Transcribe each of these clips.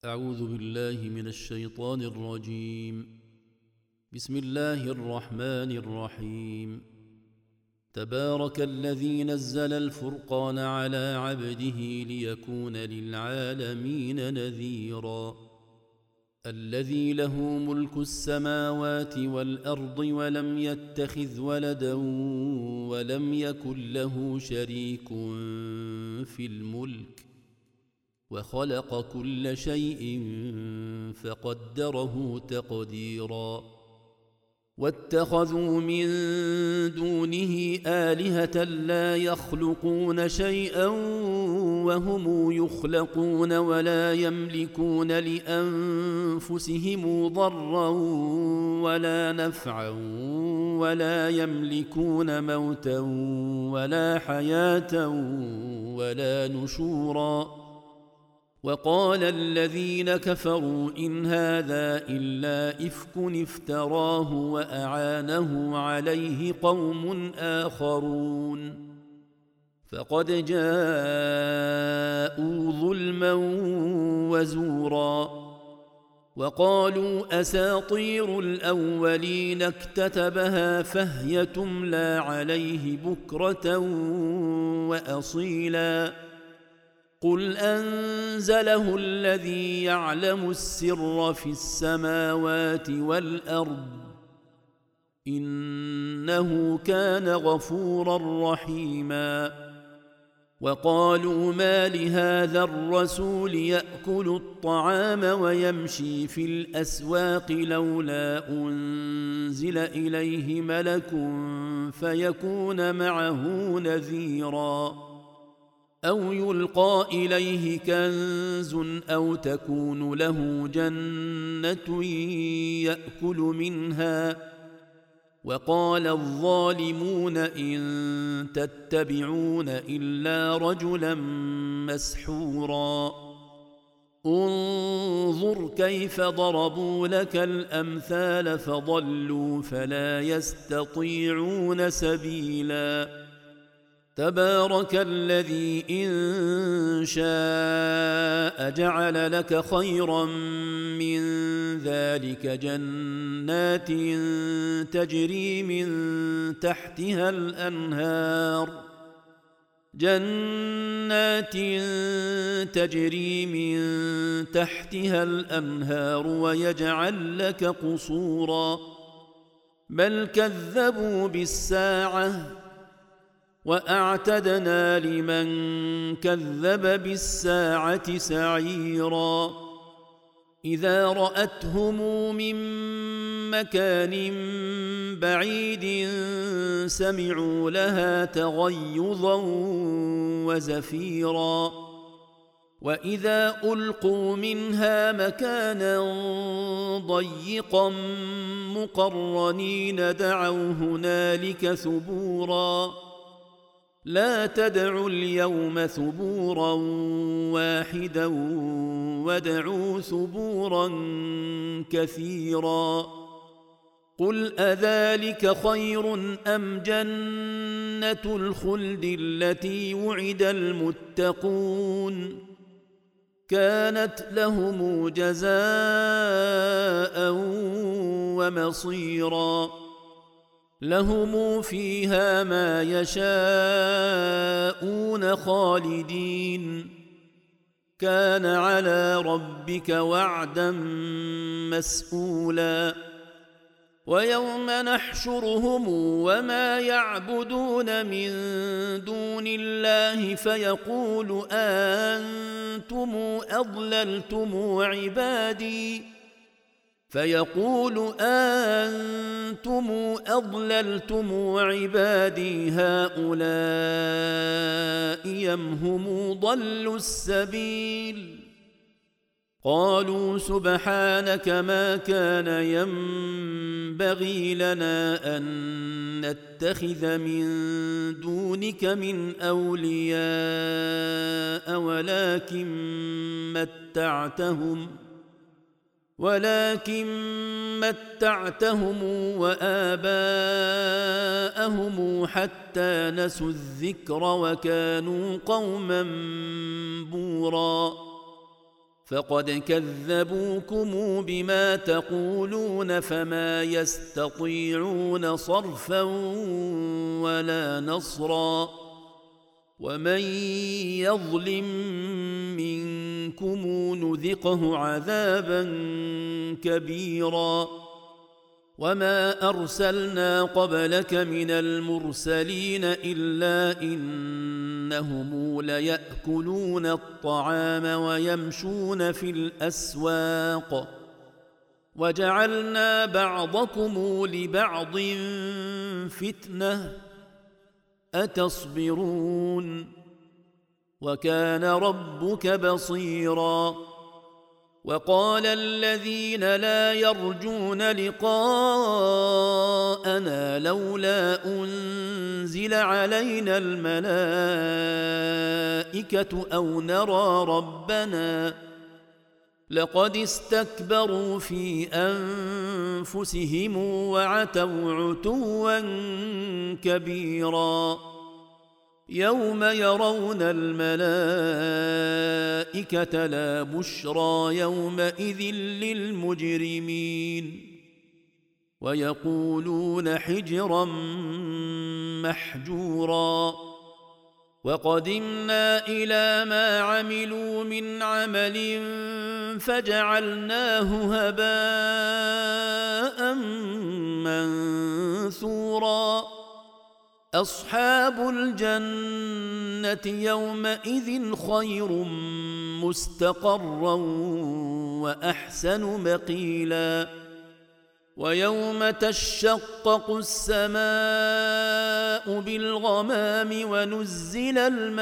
أعوذ بالله من الشيطان الرجيم. بسم الله الرحمن الرحيم. تبارك الذي نزل الفرقان على عبده ليكون للعالمين نذيرا. الذي له ملك السماوات والأرض ولم يتخذ ولدا ولم يكن له شريك في الملك وخلق كل شيء فقدره تقديرا. واتخذوا من دونه آلهة لا يخلقون شيئا وهم يخلقون ولا يملكون لأنفسهم ضرا ولا نفعا ولا يملكون موتا ولا حياة ولا نشورا. وقال الذين كفروا إن هذا إلا إفك افتراه وأعانه عليه قوم آخرون فقد جاءوا ظلما وزورا. وقالوا أساطير الأولين اكتتبها فهي تملى عليه بكرة وأصيلا. قل أنزله الذي يعلم السر في السماوات والأرض إنه كان غفورا رحيما. وقالوا ما لهذا الرسول يأكل الطعام ويمشي في الأسواق لولا أنزل إليه ملك فيكون معه نذيرا. أو يلقى إليه كنز أو تكون له جنة يأكل منها. وقال الظالمون إن تتبعون إلا رجلا مسحورا. انظر كيف ضربوا لك الأمثال فضلوا فلا يستطيعون سبيلا. تبارك الذي إن شاء جعل لك خيرا من ذلك جنات تجري من تحتها الأنهار ويجعل لك قصورا. بل كذبوا بالساعة وأعتدنا لمن كذب بالساعة سعيرا. إذا رأتهم من مكان بعيد سمعوا لها تغيظا وزفيرا. وإذا ألقوا منها مكانا ضيقا مقرنين دعوا هنالك ثبورا. لا تدعوا اليوم ثبورا واحدا وادعوا ثبورا كثيرا. قل أذلك خير أم جنة الخلد التي وعد المتقون كانت لهم جزاء ومصيرا. لهم فيها ما يشاءون خالدين كان على ربك وعدا مسئولا. ويوم نحشرهم وما يعبدون من دون الله فيقول أنتم أضللتم عبادي هؤلاء أم هم ضلوا السبيل. قالوا سبحانك ما كان ينبغي لنا أن نتخذ من دونك من أولياء ولكن متعتهم وآباءهم حتى نسوا الذكر وكانوا قوما بورا فقد كذبوكم بما تقولون فما يستطيعون صرفا ولا نصرا ومن يظلم منكم نذقه عذابا كبيرا وما أرسلنا قبلك من المرسلين إلا إنهم ليأكلون الطعام ويمشون في الأسواق وجعلنا بعضكم لبعض فتنة أتصبرون وكان ربك بصيرا وقال الذين لا يرجون لقاءنا لولا أنزل علينا الملائكة أو نرى ربنا لقد استكبروا في أنفسهم وعتوا عتوا كبيرا يوم يرون الملائكة لا بشرى يومئذ للمجرمين ويقولون حجرا محجورا وقدمنا إلى ما عملوا من عمل فجعلناه هباء منثورا أصحاب الجنة يومئذ خير مستقرا وأحسن مقيلا ويوم تشقق السماء بالغمام ونزل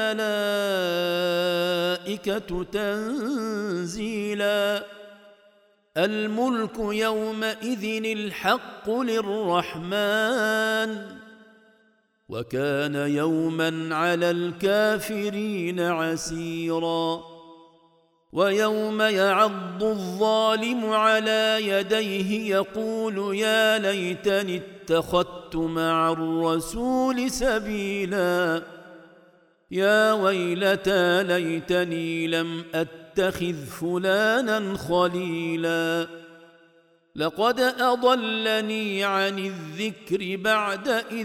الملائكة تنزيلا الملك يومئذ الحق للرحمن وكان يوما على الكافرين عسيرا ويوم يعض الظالم على يديه يقول يا ليتني اتخذت مع الرسول سبيلا يا ويلتى ليتني لم أتخذ فلانا خليلا لقد أضلني عن الذكر بعد إذ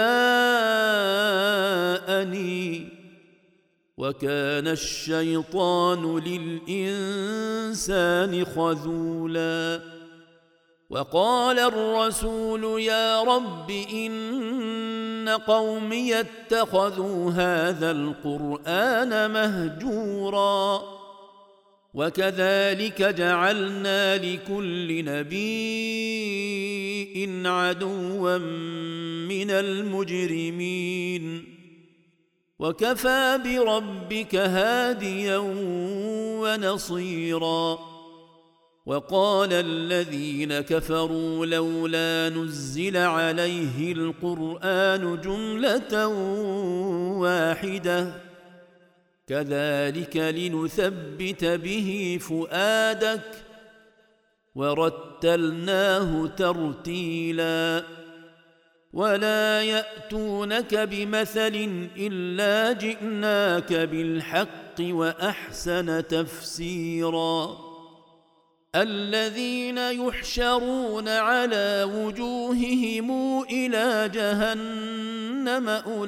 جاءني وكان الشيطان للإنسان خذولا وقال الرسول يا رب إن قومي اتخذوا هذا القرآن مهجورا وكذلك جعلنا لكل نبي عدوا من المجرمين وكفى بربك هاديا ونصيرا وقال الذين كفروا لولا نزل عليه القرآن جملة واحدة كذلك لنثبت به فؤادك ورتلناه ترتيلا ولا يأتونك بمثل إلا جئناك بالحق وأحسن تفسيرا الذين يحشرون على وجوههم إلى جهنم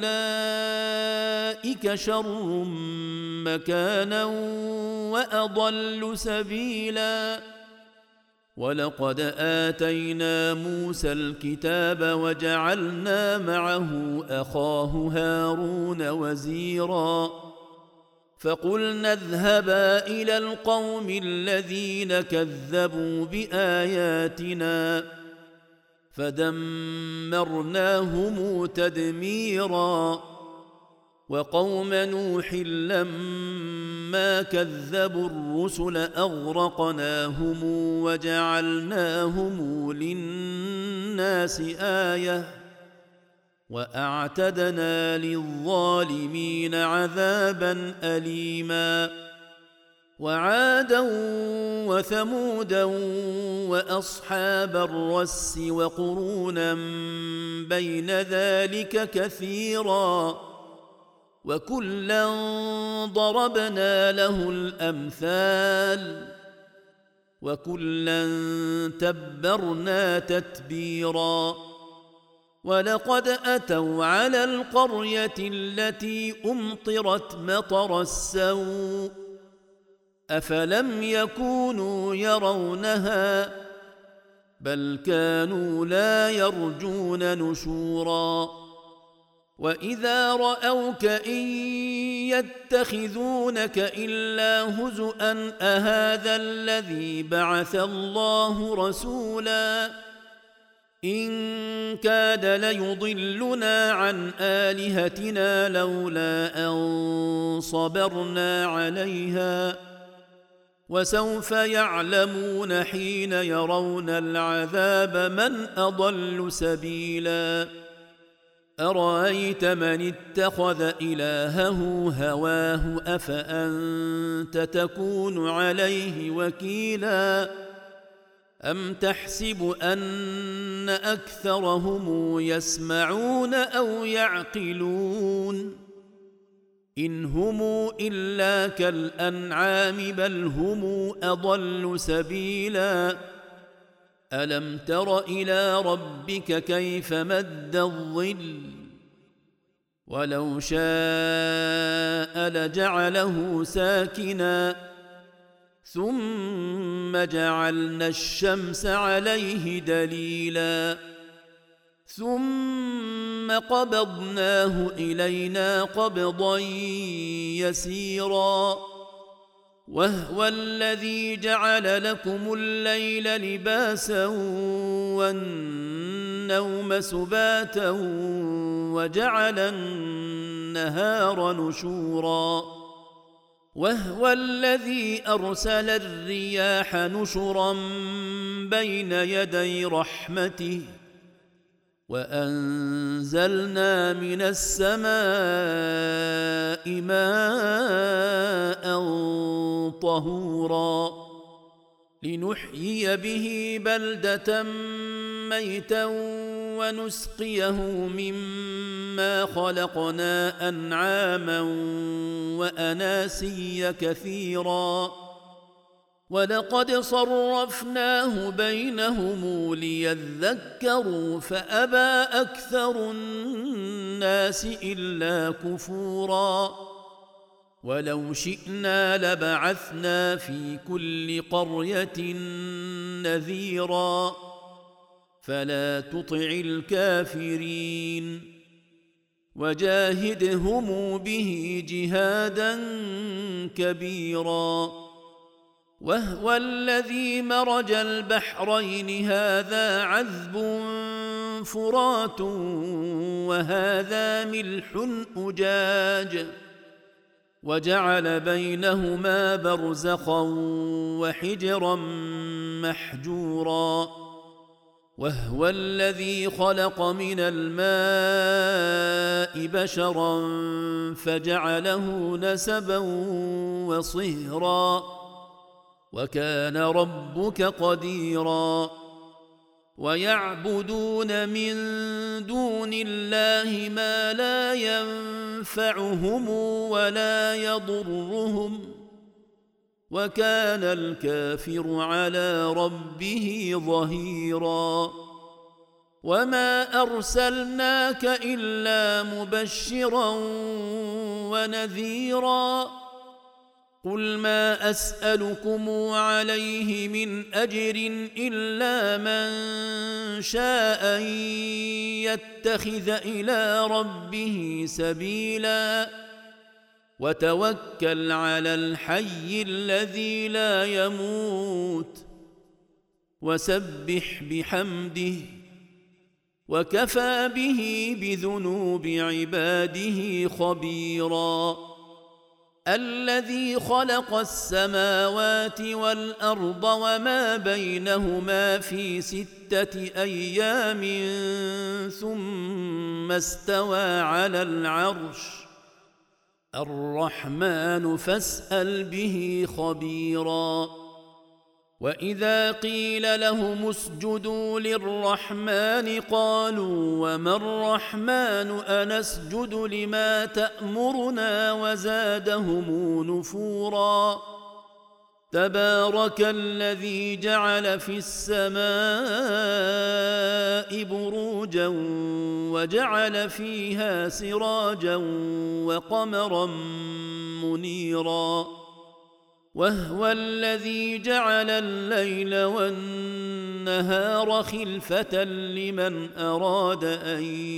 أولئك شر مكانا وأضل سبيلا ولقد آتينا موسى الكتاب وجعلنا معه أخاه هارون وزيرا فقلنا اذهبا إلى القوم الذين كذبوا بآياتنا فدمرناهم تدميرا وقوم نوح لما كذبوا الرسل أغرقناهم وجعلناهم للناس آية وأعتدنا للظالمين عذابا أليما وعادا وثمودا وأصحاب الرس وقرونا بين ذلك كثيرا وكلا ضربنا له الامثال وكلا تبرنا تتبيرا ولقد اتوا على القريه التي امطرت مطر السوء افلم يكونوا يرونها بل كانوا لا يرجون نشورا واذا راوك ان يتخذونك الا هزءا اهذا الذي بعث الله رسولا ان كاد ليضلنا عن الهتنا لولا ان صبرنا عليها وسوف يعلمون حين يرون العذاب من اضل سبيلا ارايت من اتخذ الهه هواه افانت تكون عليه وكيلا ام تحسب ان اكثرهم يسمعون او يعقلون ان هم الا كالانعام بل هم اضل سبيلا الم تر الى ربك كيف مد الظل ولو شاء لجعله ساكنا ثم جعلنا الشمس عليه دليلا ثم قبضناه الينا قبضا يسيرا وهو الذي جعل لكم الليل لباسا والنوم سباتا وجعل النهار نشورا وهو الذي ارسل الرياح نشرا بين يدي رحمته وانزلنا من السماء ماء طهورا لنحيي به بلده ميتا ونسقيه مما خلقنا انعاما واناسيا كثيرا ولقد صرفناه بينهم ليذكروا فابى اكثر الناس الا كفورا ولو شئنا لبعثنا في كل قريه نذيرا فلا تطع الكافرين وجاهدهم به جهادا كبيرا وهو الذي مرج البحرين هذا عذب فرات وهذا ملح أجاج وجعل بينهما برزخا وحجرا محجورا وهو الذي خلق من الماء بشرا فجعله نسبا وصهرا وكان ربك قديرا ويعبدون من دون الله ما لا ينفعهم ولا يضرهم وكان الكافر على ربه ظهيرا وما ارسلناك الا مبشرا ونذيرا قل ما اسالكم عليه من اجر الا من شاء ان يتخذ الى ربه سبيلا وتوكل على الحي الذي لا يموت وسبح بحمده وكفى به بذنوب عباده خبيرا الذي خلق السماوات والارض وما بينهما في 6 ايام ثم استوى على العرش الرحمن فاسال به خبيرا وإذا قيل لهم اسجدوا للرحمن قالوا وما الرحمن أنسجد لما تأمرنا وزادهم نفورا تبارك الذي جعل في السماء بروجا وجعل فيها سراجا وقمرا منيرا وهو الذي جعل الليل والنهار خلفة لمن أراد أن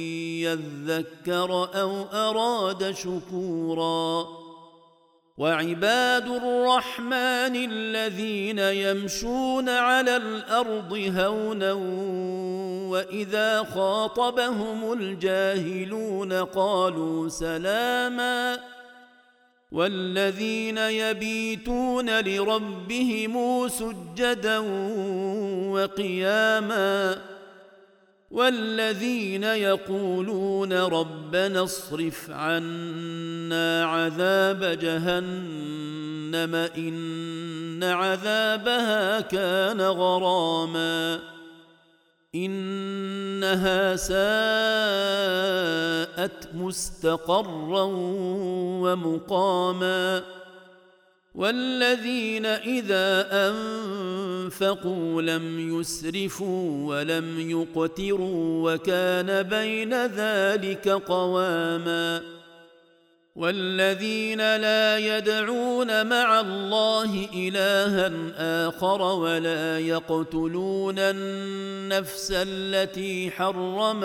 يذكر أو أراد شكورا وعباد الرحمن الذين يمشون على الأرض هونا وإذا خاطبهم الجاهلون قالوا سلاما والذين يبيتون لربهم سجدا وقياما والذين يقولون ربنا اصرف عنا عذاب جهنم إن عذابها كان غراما إنها ساءت مستقرا ومقاما والذين إذا أنفقوا لم يسرفوا ولم يقتروا وكان بين ذلك قواما والذين لا يدعون مع الله إلها آخر ولا يقتلون النفس التي حرم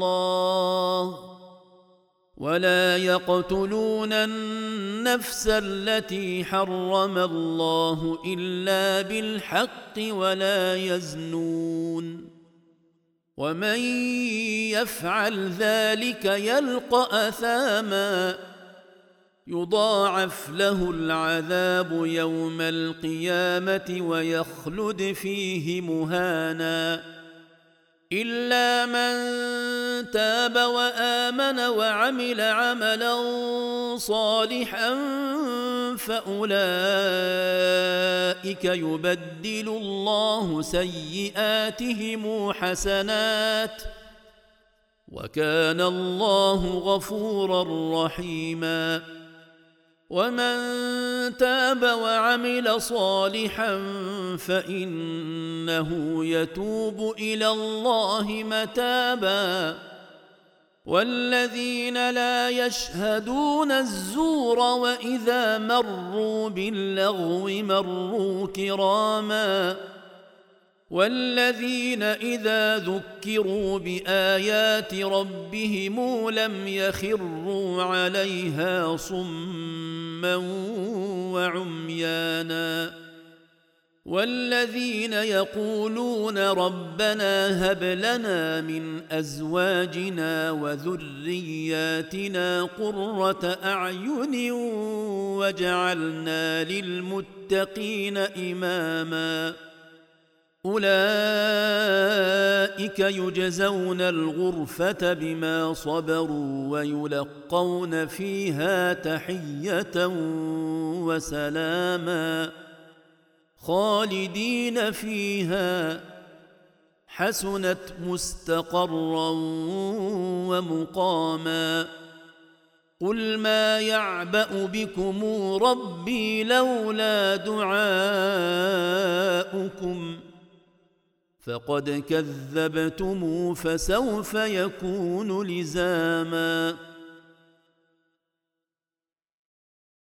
الله إلا بالحق ولا يزنون ومن يفعل ذلك يلقى أثاما يضاعف له العذاب يوم القيامة ويخلد فيه مهانا إلا من تاب وآمن وعمل عملا صالحا فأولئك يبدل الله سيئاتهم حسنات وكان الله غفورا رحيما ومن تاب وعمل صالحا فإنه يتوب إلى الله متابا والذين لا يشهدون الزور وإذا مروا باللغو مروا كراما والذين إذا ذكروا بآيات ربهم لم يخروا عليها صما وعميانا والذين يقولون ربنا هب لنا من أزواجنا وذرياتنا قرة أعين وجعلنا للمتقين إماما أولئك يجزون الغرفة بما صبروا ويلقون فيها تحية وسلاما خالدين فيها حسنت مستقرا ومقاما قل ما يعبأ بكم ربي لولا دعاؤكم فقد كذبتم فسوف يكون لزاما